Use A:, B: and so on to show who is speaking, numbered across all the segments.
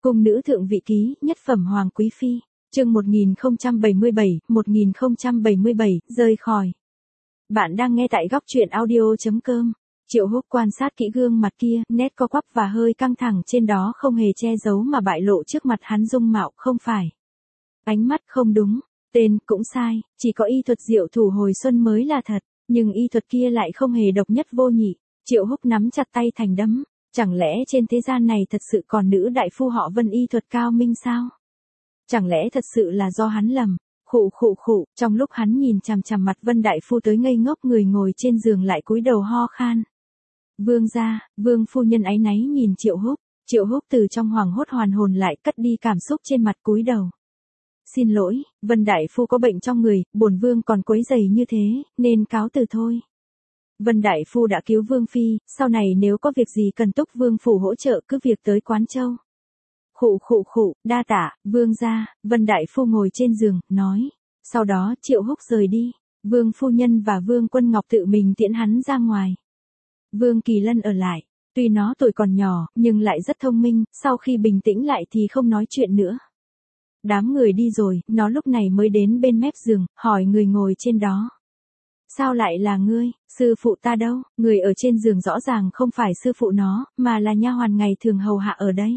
A: Cung nữ thượng vị ký, nhất phẩm hoàng quý phi, chương 1077, rời khỏi. Bạn đang nghe tại góc truyện audio.com. Triệu Húc quan sát kỹ gương mặt kia, nét co quắp và hơi căng thẳng trên đó không hề che giấu mà bại lộ trước mặt hắn dung mạo không phải. Ánh mắt không đúng, tên cũng sai, chỉ có y thuật diệu thủ hồi xuân mới là thật, nhưng y thuật kia lại không hề độc nhất vô nhị. Triệu Húc nắm chặt tay thành đấm. Chẳng lẽ trên thế gian này thật sự còn nữ đại phu họ Vân y thuật cao minh sao? Chẳng lẽ thật sự là do hắn lầm? Khụ, trong lúc hắn nhìn chằm chằm mặt Vân đại phu tới ngây ngốc, người ngồi trên giường lại cúi đầu ho khan. Vương gia, Vương phu nhân áy náy nhìn Triệu Húc từ trong hoảng hốt hoàn hồn lại cất đi cảm xúc trên mặt, cúi đầu. Xin lỗi, Vân đại phu có bệnh trong người, bổn vương còn quấy rầy như thế, nên cáo từ thôi. Vân đại phu đã cứu Vương phi, sau này nếu có việc gì cần Túc Vương phủ hỗ trợ cứ việc tới Quán Châu. Khụ, đa tạ, Vương gia. Vân đại phu ngồi trên giường, nói. Sau đó Triệu Húc rời đi, Vương phu nhân và Vương Quân Ngọc tự mình tiễn hắn ra ngoài. Vương Kỳ Lân ở lại, tuy nó tuổi còn nhỏ, nhưng lại rất thông minh, sau khi bình tĩnh lại thì không nói chuyện nữa. Đám người đi rồi, nó lúc này mới đến bên mép giường, hỏi người ngồi trên đó. Sao lại là ngươi, sư phụ ta đâu? Người ở trên giường rõ ràng không phải sư phụ nó, mà là nha hoàn ngày thường hầu hạ ở đây.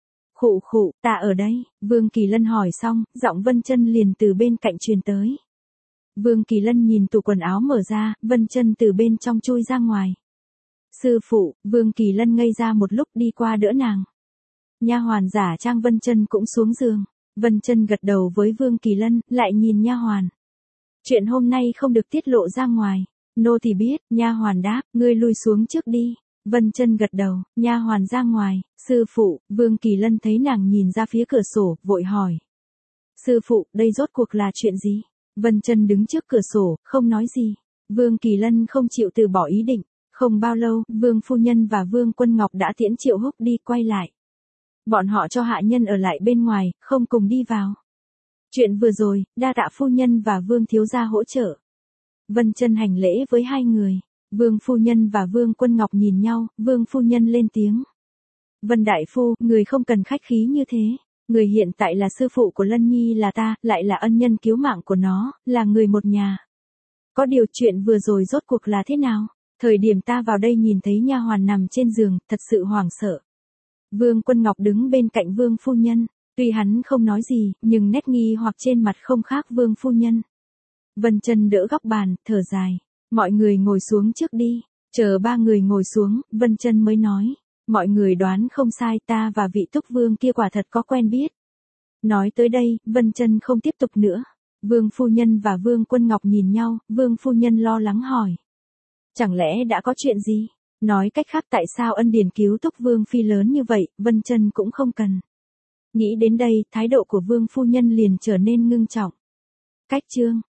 A: Khụ, ta ở đây. Vương Kỳ Lân hỏi xong, giọng Vân Chân liền từ bên cạnh truyền tới. Vương Kỳ Lân nhìn tủ quần áo mở ra, Vân Chân từ bên trong chui ra ngoài. Sư phụ. Vương Kỳ Lân ngây ra một lúc, đi qua đỡ nàng. Nha hoàn giả trang Vân Chân cũng xuống giường. Vân Chân gật đầu với Vương Kỳ Lân, lại nhìn nha hoàn. Chuyện hôm nay không được tiết lộ ra ngoài. Nô thì biết. Nha hoàn đáp, ngươi lui xuống trước đi. Vân Chân gật đầu, nha hoàn ra ngoài. Sư phụ. Vương Kỳ Lân thấy nàng nhìn ra phía cửa sổ, vội hỏi. Sư phụ, đây rốt cuộc là chuyện gì? Vân Chân đứng trước cửa sổ, không nói gì. Vương Kỳ Lân không chịu từ bỏ ý định. Không bao lâu, Vương phu nhân và Vương Quân Ngọc đã tiễn Triệu Húc đi, quay lại. Bọn họ cho hạ nhân ở lại bên ngoài, không cùng đi vào. Chuyện vừa rồi, đa tạ phu nhân và Vương thiếu gia hỗ trợ. Vân Chân hành lễ với hai người. Vương phu nhân và Vương Quân Ngọc nhìn nhau, Vương phu nhân lên tiếng. Vân đại phu, người không cần khách khí như thế. Người hiện tại là sư phụ của Lân Nhi là ta, lại là ân nhân cứu mạng của nó, là người một nhà. Có điều chuyện vừa rồi rốt cuộc là thế nào? Thời điểm ta vào đây nhìn thấy nha hoàn nằm trên giường, thật sự hoảng sợ. Vương Quân Ngọc đứng bên cạnh Vương phu nhân. Tuy hắn không nói gì, nhưng nét nghi hoặc trên mặt không khác Vương phu nhân. Vân Chân đỡ góc bàn, thở dài. Mọi người ngồi xuống trước đi. Chờ ba người ngồi xuống, Vân Chân mới nói. Mọi người đoán không sai, ta và vị Túc Vương kia quả thật có quen biết. Nói tới đây, Vân Chân không tiếp tục nữa. Vương phu nhân và Vương Quân Ngọc nhìn nhau, Vương phu nhân lo lắng hỏi. Chẳng lẽ đã có chuyện gì? Nói cách khác, tại sao ân điển cứu Túc Vương phi lớn như vậy, Vân Chân cũng không cần. Nghĩ đến đây, thái độ của Vương phu nhân liền trở nên ngưng trọng. Cách chương